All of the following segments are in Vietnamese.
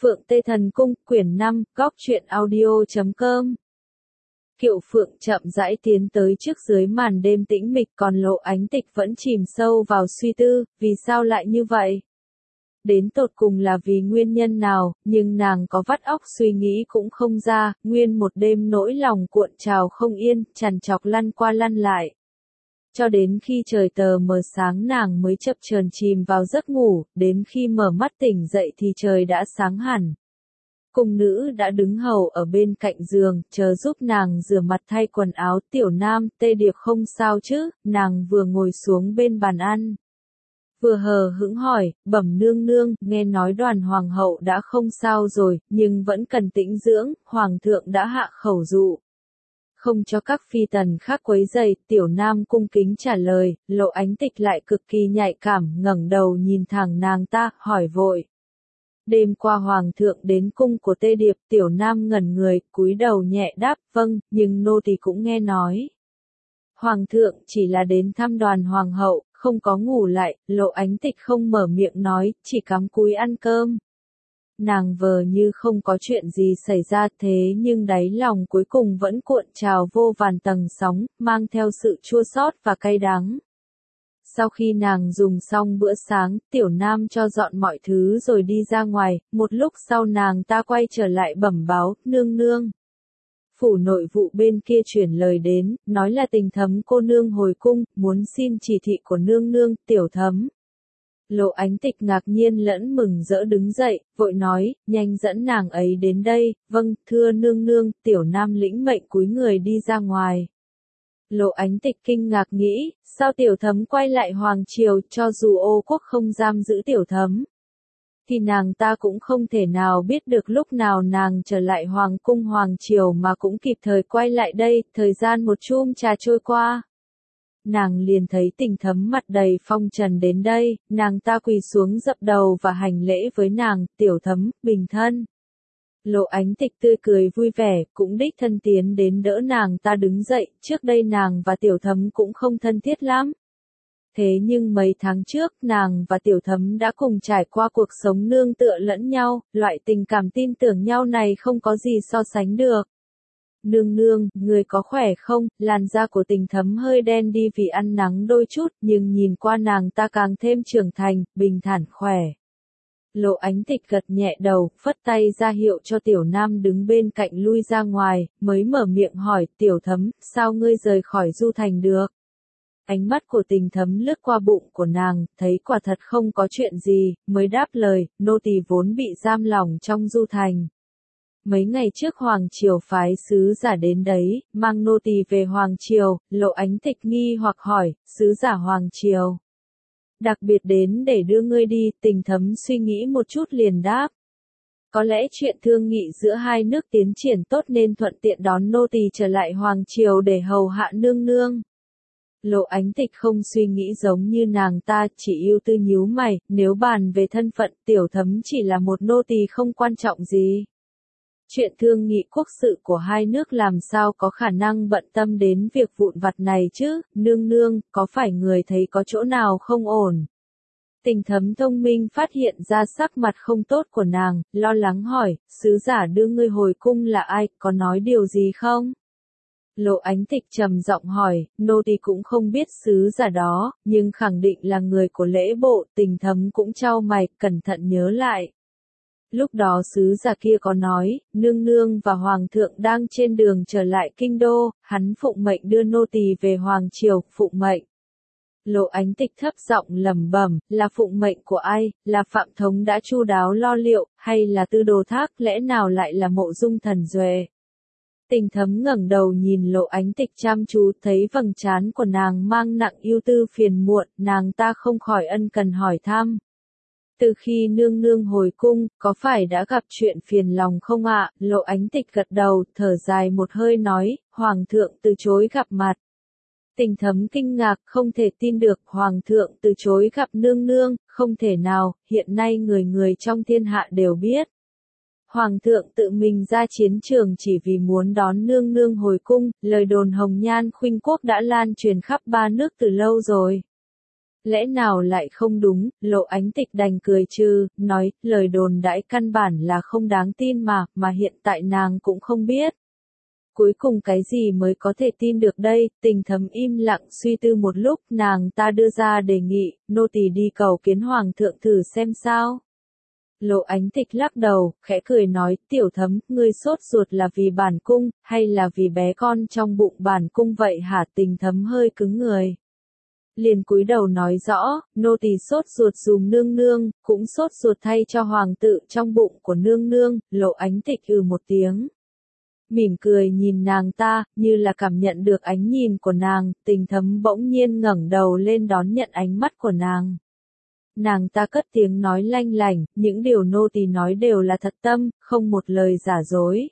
Phượng Tê Thần Cung, quyển 5, góc truyện audio.com. Kiệu Phượng chậm rãi tiến tới trước dưới màn đêm tĩnh mịch, còn Lộ Ánh Tịch vẫn chìm sâu vào suy tư, vì sao lại như vậy? Đến tột cùng là vì nguyên nhân nào, nhưng nàng có vắt óc suy nghĩ cũng không ra, nguyên một đêm nỗi lòng cuộn trào không yên, trằn trọc lăn qua lăn lại. Cho đến khi trời tờ mờ sáng nàng mới chập chờn chìm vào giấc ngủ, đến khi mở mắt tỉnh dậy thì trời đã sáng hẳn. Cung nữ đã đứng hầu ở bên cạnh giường, chờ giúp nàng rửa mặt thay quần áo. Tiểu Nam, Tê Điệp không sao chứ? Nàng vừa ngồi xuống bên bàn ăn, vừa hờ hững hỏi, bẩm nương nương, nghe nói Đoàn hoàng hậu đã không sao rồi, nhưng vẫn cần tĩnh dưỡng, hoàng thượng đã hạ khẩu dụ không cho các phi tần khác quấy rầy. Tiểu Nam cung kính trả lời. Lộ Ánh Tịch lại cực kỳ nhạy cảm, ngẩng đầu nhìn thẳng nàng ta, hỏi vội. Đêm qua hoàng thượng đến cung của Tê Điệp. Tiểu Nam ngẩn người, cúi đầu nhẹ đáp, vâng, nhưng nô tỳ cũng nghe nói hoàng thượng chỉ là đến thăm Đoàn hoàng hậu, không có ngủ lại. Lộ Ánh Tịch không mở miệng nói, chỉ cắm cúi ăn cơm. Nàng vờ như không có chuyện gì xảy ra, thế nhưng đáy lòng cuối cùng vẫn cuộn trào vô vàn tầng sóng, mang theo sự chua xót và cay đắng. Sau khi nàng dùng xong bữa sáng, Tiểu Nam cho dọn mọi thứ rồi đi ra ngoài, một lúc sau nàng ta quay trở lại bẩm báo, nương nương. Phủ nội vụ bên kia chuyển lời đến, nói là Tình Thấm cô nương hồi cung, muốn xin chỉ thị của nương nương. Tiểu Thấm. Lộ Ánh Tịch ngạc nhiên lẫn mừng rỡ đứng dậy, vội nói, nhanh dẫn nàng ấy đến đây. Vâng, thưa nương nương. Tiểu Nam lĩnh mệnh cúi người đi ra ngoài. Lộ Ánh Tịch kinh ngạc nghĩ, sao Tiểu Thấm quay lại hoàng triều? Cho dù Ô Quốc không giam giữ Tiểu Thấm, thì nàng ta cũng không thể nào biết được lúc nào nàng trở lại hoàng cung hoàng triều mà cũng kịp thời quay lại đây. Thời gian một chum trà trôi qua, nàng liền thấy Tình Thấm mặt đầy phong trần đến đây. Nàng ta quỳ xuống dập đầu và hành lễ với nàng. Tiểu Thấm, bình thân. Lộ Ánh Tịch tươi cười vui vẻ, cũng đích thân tiến đến đỡ nàng ta đứng dậy. Trước đây nàng và Tiểu Thấm cũng không thân thiết lắm. Thế nhưng mấy tháng trước, nàng và Tiểu Thấm đã cùng trải qua cuộc sống nương tựa lẫn nhau. Loại tình cảm tin tưởng nhau này không có gì so sánh được. Nương nương, người có khỏe không? Làn da của Tình Thấm hơi đen đi vì ăn nắng đôi chút, nhưng nhìn qua nàng ta càng thêm trưởng thành, bình thản khỏe. Lộ Ánh Tịch gật nhẹ đầu, phất tay ra hiệu cho Tiểu Nam đứng bên cạnh lui ra ngoài, mới mở miệng hỏi, Tiểu Thấm, sao ngươi rời khỏi Du Thành được? Ánh mắt của Tình Thấm lướt qua bụng của nàng, thấy quả thật không có chuyện gì, mới đáp lời, nô tỳ vốn bị giam lỏng trong Du Thành. Mấy ngày trước hoàng triều phái sứ giả đến đấy, mang nô tỳ về hoàng triều. Lộ Ánh Tịch nghi hoặc hỏi, sứ giả hoàng triều đặc biệt đến để đưa ngươi đi? Tình Thấm suy nghĩ một chút liền đáp. Có lẽ chuyện thương nghị giữa hai nước tiến triển tốt nên thuận tiện đón nô tỳ trở lại hoàng triều để hầu hạ nương nương. Lộ Ánh Tịch không suy nghĩ giống như nàng ta, chỉ ưu tư nhíu mày, nếu bàn về thân phận, Tiểu Thấm chỉ là một nô tỳ không quan trọng gì. Chuyện thương nghị quốc sự của hai nước làm sao có khả năng bận tâm đến việc vụn vặt này chứ? Nương nương, có phải người thấy có chỗ nào không ổn? Tình Thấm thông minh phát hiện ra sắc mặt không tốt của nàng, lo lắng hỏi, sứ giả đưa ngươi hồi cung là ai, có nói điều gì không? Lộ Ánh Tịch trầm giọng hỏi, nô tỳ cũng không biết sứ giả đó, nhưng khẳng định là người của lễ bộ. Tình Thấm cũng chau mày, cẩn thận nhớ lại. Lúc đó sứ giả kia có nói, nương nương và hoàng thượng đang trên đường trở lại kinh đô, hắn phụng mệnh đưa nô tỳ về hoàng triều. Phụng mệnh. Lộ Ánh Tịch thấp giọng lẩm bẩm, là phụng mệnh của ai? Là Phạm Thống đã chu đáo lo liệu, hay là Tư Đồ Thác? Lẽ nào lại là Mộ Dung Thần Duệ? Tình Thấm ngẩng đầu nhìn Lộ Ánh Tịch chăm chú, thấy vầng trán của nàng mang nặng ưu tư phiền muộn, nàng ta không khỏi ân cần hỏi thăm. Từ khi nương nương hồi cung, có phải đã gặp chuyện phiền lòng không ạ? Lộ Ánh Tịch gật đầu, thở dài một hơi nói, hoàng thượng từ chối gặp mặt. Tình Thấm kinh ngạc, không thể tin được, hoàng thượng từ chối gặp nương nương, không thể nào, hiện nay người người trong thiên hạ đều biết. Hoàng thượng tự mình ra chiến trường chỉ vì muốn đón nương nương hồi cung, lời đồn hồng nhan khuynh quốc đã lan truyền khắp ba nước từ lâu rồi. Lẽ nào lại không đúng, Lộ Ánh Tịch đành cười trừ, nói, lời đồn đãi căn bản là không đáng tin mà hiện tại nàng cũng không biết. Cuối cùng cái gì mới có thể tin được đây, Tình Thấm im lặng suy tư một lúc, nàng ta đưa ra đề nghị, nô tỳ đi cầu kiến hoàng thượng thử xem sao. Lộ Ánh Tịch lắc đầu, khẽ cười nói, Tiểu Thấm, ngươi sốt ruột là vì bản cung, hay là vì bé con trong bụng bản cung vậy hả? Tình Thấm hơi cứng người. Liền cúi đầu nói rõ, nô tỳ sốt ruột dùm nương nương, cũng sốt ruột thay cho hoàng tự trong bụng của nương nương. Lộ Ánh Tịch một tiếng. Mỉm cười nhìn nàng ta, như là cảm nhận được ánh nhìn của nàng, Tình Thấm bỗng nhiên ngẩng đầu lên đón nhận ánh mắt của nàng. Nàng ta cất tiếng nói lanh lảnh, những điều nô tỳ nói đều là thật tâm, không một lời giả dối.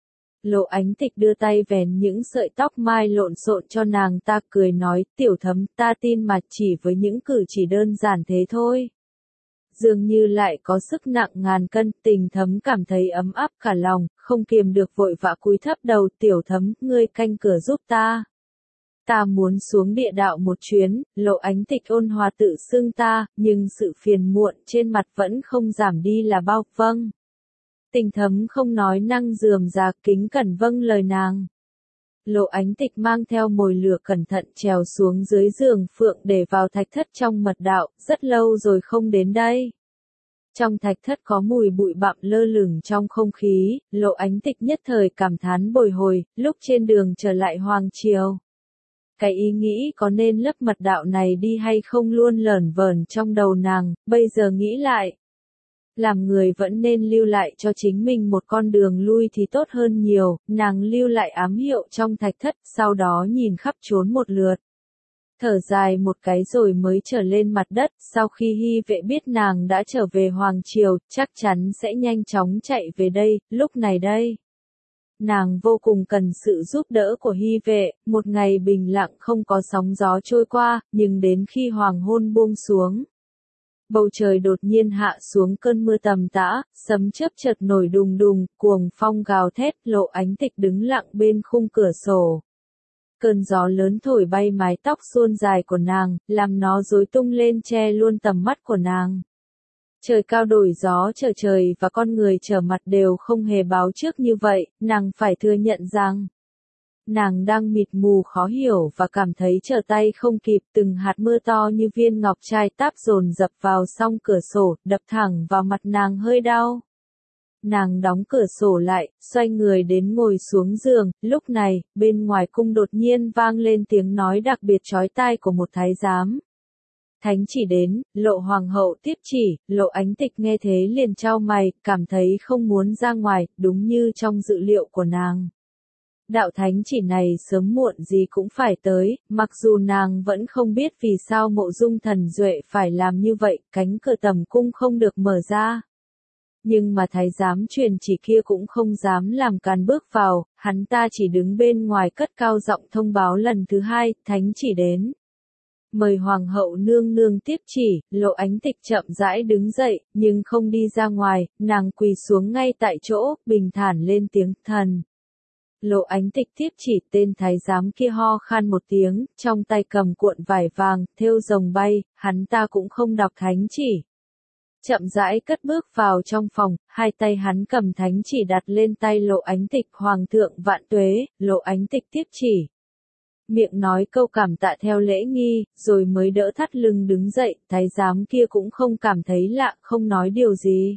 Lộ Ánh Tịch đưa tay vén những sợi tóc mai lộn xộn cho nàng ta, cười nói, Tiểu Thấm, ta tin mà chỉ với những cử chỉ đơn giản thế thôi. Dường như lại có sức nặng ngàn cân, Tình Thấm cảm thấy ấm áp cả lòng, không kiềm được vội vã cúi thấp đầu, Tiểu Thấm, ngươi canh cửa giúp ta. Ta muốn xuống địa đạo một chuyến. Lộ Ánh Tịch ôn hòa tự xưng ta, nhưng sự phiền muộn trên mặt vẫn không giảm đi là bao. Vâng. Tình Thấm không nói năng rườm rà, kính cẩn vâng lời nàng. Lộ Ánh Tịch mang theo mồi lửa cẩn thận trèo xuống dưới giường phượng để vào thạch thất trong mật đạo, rất lâu rồi không đến đây. Trong thạch thất có mùi bụi bặm lơ lửng trong không khí, Lộ Ánh Tịch nhất thời cảm thán bồi hồi, lúc trên đường trở lại Hoàng Triều. Cái ý nghĩ có nên lấp mật đạo này đi hay không luôn lởn vởn trong đầu nàng, bây giờ nghĩ lại. Làm người vẫn nên lưu lại cho chính mình một con đường lui thì tốt hơn nhiều, nàng lưu lại ám hiệu trong thạch thất, sau đó nhìn khắp trốn một lượt. Thở dài một cái rồi mới trở lên mặt đất, sau khi Hy Vệ biết nàng đã trở về Hoàng Triều, chắc chắn sẽ nhanh chóng chạy về đây, lúc này đây. Nàng vô cùng cần sự giúp đỡ của Hy Vệ, một ngày bình lặng không có sóng gió trôi qua, nhưng đến khi hoàng hôn buông xuống. Bầu trời đột nhiên hạ xuống cơn mưa tầm tã, sấm chớp chợt nổi đùng đùng, cuồng phong gào thét, Lộ Ánh Tịch đứng lặng bên khung cửa sổ. Cơn gió lớn thổi bay mái tóc suôn dài của nàng, làm nó rối tung lên che luôn tầm mắt của nàng. Trời cao đổi gió trở trời và con người trở mặt đều không hề báo trước như vậy, nàng phải thừa nhận rằng nàng đang mịt mù khó hiểu và cảm thấy trở tay không kịp, từng hạt mưa to như viên ngọc trai táp dồn dập vào song cửa sổ, đập thẳng vào mặt nàng hơi đau. Nàng đóng cửa sổ lại, xoay người đến ngồi xuống giường, lúc này, bên ngoài cung đột nhiên vang lên tiếng nói đặc biệt chói tai của một thái giám. Thánh chỉ đến, Lộ hoàng hậu tiếp chỉ. Lộ Ánh Tịch nghe thế liền chau mày, cảm thấy không muốn ra ngoài, đúng như trong dự liệu của nàng. Đạo thánh chỉ này sớm muộn gì cũng phải tới, mặc dù nàng vẫn không biết vì sao Mộ Dung Thần Duệ phải làm như vậy, cánh cửa tầm cung không được mở ra. Nhưng mà thái giám truyền chỉ kia cũng không dám làm càn bước vào, hắn ta chỉ đứng bên ngoài cất cao giọng thông báo lần thứ hai, thánh chỉ đến. Mời hoàng hậu nương nương tiếp chỉ. Lộ Ánh Tịch chậm rãi đứng dậy, nhưng không đi ra ngoài, nàng quỳ xuống ngay tại chỗ, bình thản lên tiếng, thần. Lộ Ánh Tịch tiếp chỉ, tên thái giám kia ho khan một tiếng, trong tay cầm cuộn vải vàng, thêu rồng bay, hắn ta cũng không đọc thánh chỉ. Chậm rãi cất bước vào trong phòng, hai tay hắn cầm thánh chỉ đặt lên tay Lộ Ánh Tịch, hoàng thượng vạn tuế. Lộ Ánh Tịch tiếp chỉ. Miệng nói câu cảm tạ theo lễ nghi, rồi mới đỡ thắt lưng đứng dậy, thái giám kia cũng không cảm thấy lạ, không nói điều gì.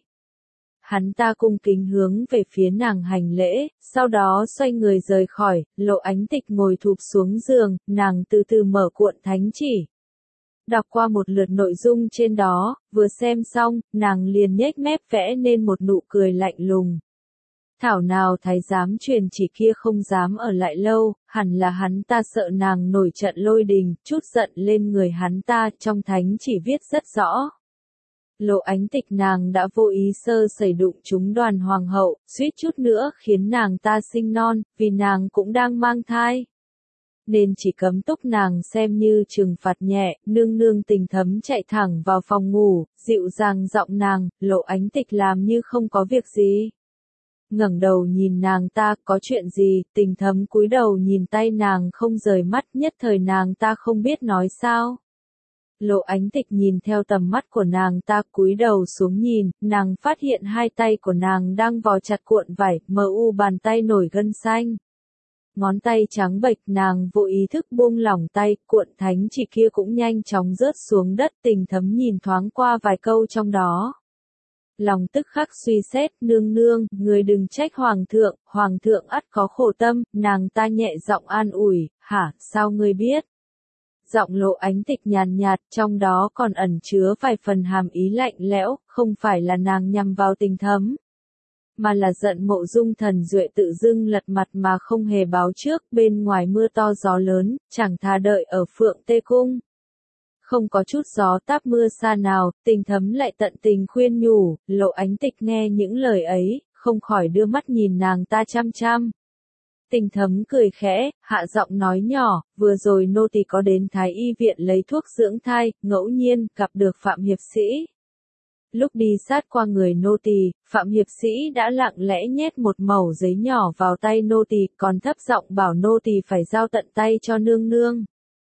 Hắn ta cung kính hướng về phía nàng hành lễ, sau đó xoay người rời khỏi. Lộ Ánh Tịch ngồi thụp xuống giường, nàng từ từ mở cuộn thánh chỉ. Đọc qua một lượt nội dung trên đó, vừa xem xong, nàng liền nhếch mép vẽ nên một nụ cười lạnh lùng. Thảo nào thái giám truyền chỉ kia không dám ở lại lâu, hẳn là hắn ta sợ nàng nổi trận lôi đình, chút giận lên người hắn ta, trong thánh chỉ viết rất rõ. Lộ Ánh Tịch nàng đã vô ý sơ sẩy đụng trúng Đoàn hoàng hậu, suýt chút nữa khiến nàng ta sinh non, vì nàng cũng đang mang thai. Nên chỉ cấm túc nàng xem như trừng phạt nhẹ. Nương nương Tình Thấm chạy thẳng vào phòng ngủ, dịu dàng giọng nàng. Lộ Ánh Tịch làm như không có việc gì. Ngẩng đầu nhìn nàng ta, có chuyện gì? Tình Thấm cúi đầu nhìn tay nàng không rời mắt, nhất thời nàng ta không biết nói sao. Lộ Ánh Tịch nhìn theo tầm mắt của nàng ta, cúi đầu xuống nhìn, nàng phát hiện hai tay của nàng đang vò chặt cuộn vải, bàn tay nổi gân xanh. Ngón tay trắng bệch, nàng vô ý thức buông lỏng tay, cuộn thánh chỉ kia cũng nhanh chóng rớt xuống đất. Tình Thấm nhìn thoáng qua vài câu trong đó. Lòng tức khắc suy xét, nương nương, người đừng trách hoàng thượng ắt có khổ tâm. Nàng ta nhẹ giọng an ủi, hả, sao ngươi biết? Giọng Lộ Ánh Tịch nhàn nhạt, trong đó còn ẩn chứa vài phần hàm ý lạnh lẽo, không phải là nàng nhằm vào Tình Thấm, mà là giận Mộ Dung Thần Duệ tự dưng lật mặt mà không hề báo trước. Bên ngoài mưa to gió lớn, chẳng thà đợi ở Phượng Tê Cung. Không có chút gió táp mưa xa nào, Tình Thấm lại tận tình khuyên nhủ. Lộ Ánh Tịch nghe những lời ấy, không khỏi đưa mắt nhìn nàng ta chăm chăm. Tình Thấm cười khẽ, hạ giọng nói nhỏ, vừa rồi nô tỳ có đến Thái Y viện lấy thuốc dưỡng thai, ngẫu nhiên gặp được Phạm Hiệp Sĩ. Lúc đi sát qua người nô tỳ, Phạm Hiệp Sĩ đã lặng lẽ nhét một mẩu giấy nhỏ vào tay nô tỳ, còn thấp giọng bảo nô tỳ phải giao tận tay cho nương nương.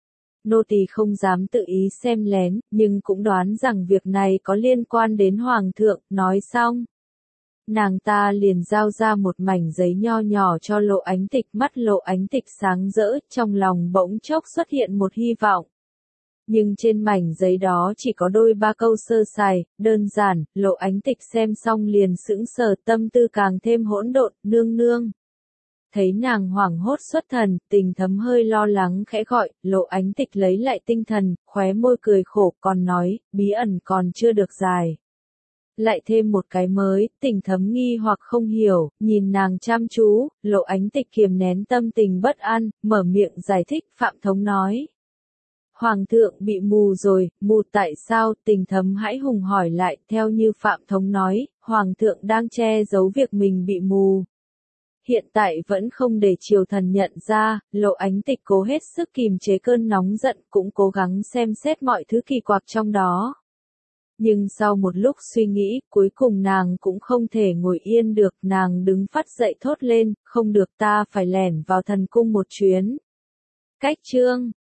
Nô tỳ không dám tự ý xem lén, nhưng cũng đoán rằng việc này có liên quan đến Hoàng thượng. Nói xong, nàng ta liền giao ra một mảnh giấy nho nhỏ cho Lộ Ánh Tịch. Mắt Lộ Ánh Tịch sáng rỡ, trong lòng bỗng chốc xuất hiện một hy vọng. Nhưng trên mảnh giấy đó chỉ có đôi ba câu sơ sài, đơn giản. Lộ Ánh Tịch xem xong liền sững sờ, tâm tư càng thêm hỗn độn. Nương nương. Thấy nàng hoảng hốt xuất thần, Tình Thấm hơi lo lắng khẽ gọi. Lộ Ánh Tịch lấy lại tinh thần, khóe môi cười khổ, còn nói, bí ẩn còn chưa được giải. Lại thêm một cái mới. Tình Thấm nghi hoặc không hiểu, nhìn nàng chăm chú. Lộ Ánh Tịch kiềm nén tâm tình bất an, mở miệng giải thích. Phạm Thống nói, Hoàng thượng bị mù rồi. Mù tại sao? Tình Thấm hãi hùng hỏi lại. Theo như Phạm Thống nói, Hoàng thượng đang che giấu việc mình bị mù. Hiện tại vẫn không để triều thần nhận ra. Lộ Ánh Tịch cố hết sức kìm chế cơn nóng giận, cũng cố gắng xem xét mọi thứ kỳ quặc trong đó. Nhưng sau một lúc suy nghĩ, cuối cùng nàng cũng không thể ngồi yên được. Nàng đứng phắt dậy thốt lên, không được, ta phải lẻn vào thần cung một chuyến. Cách chương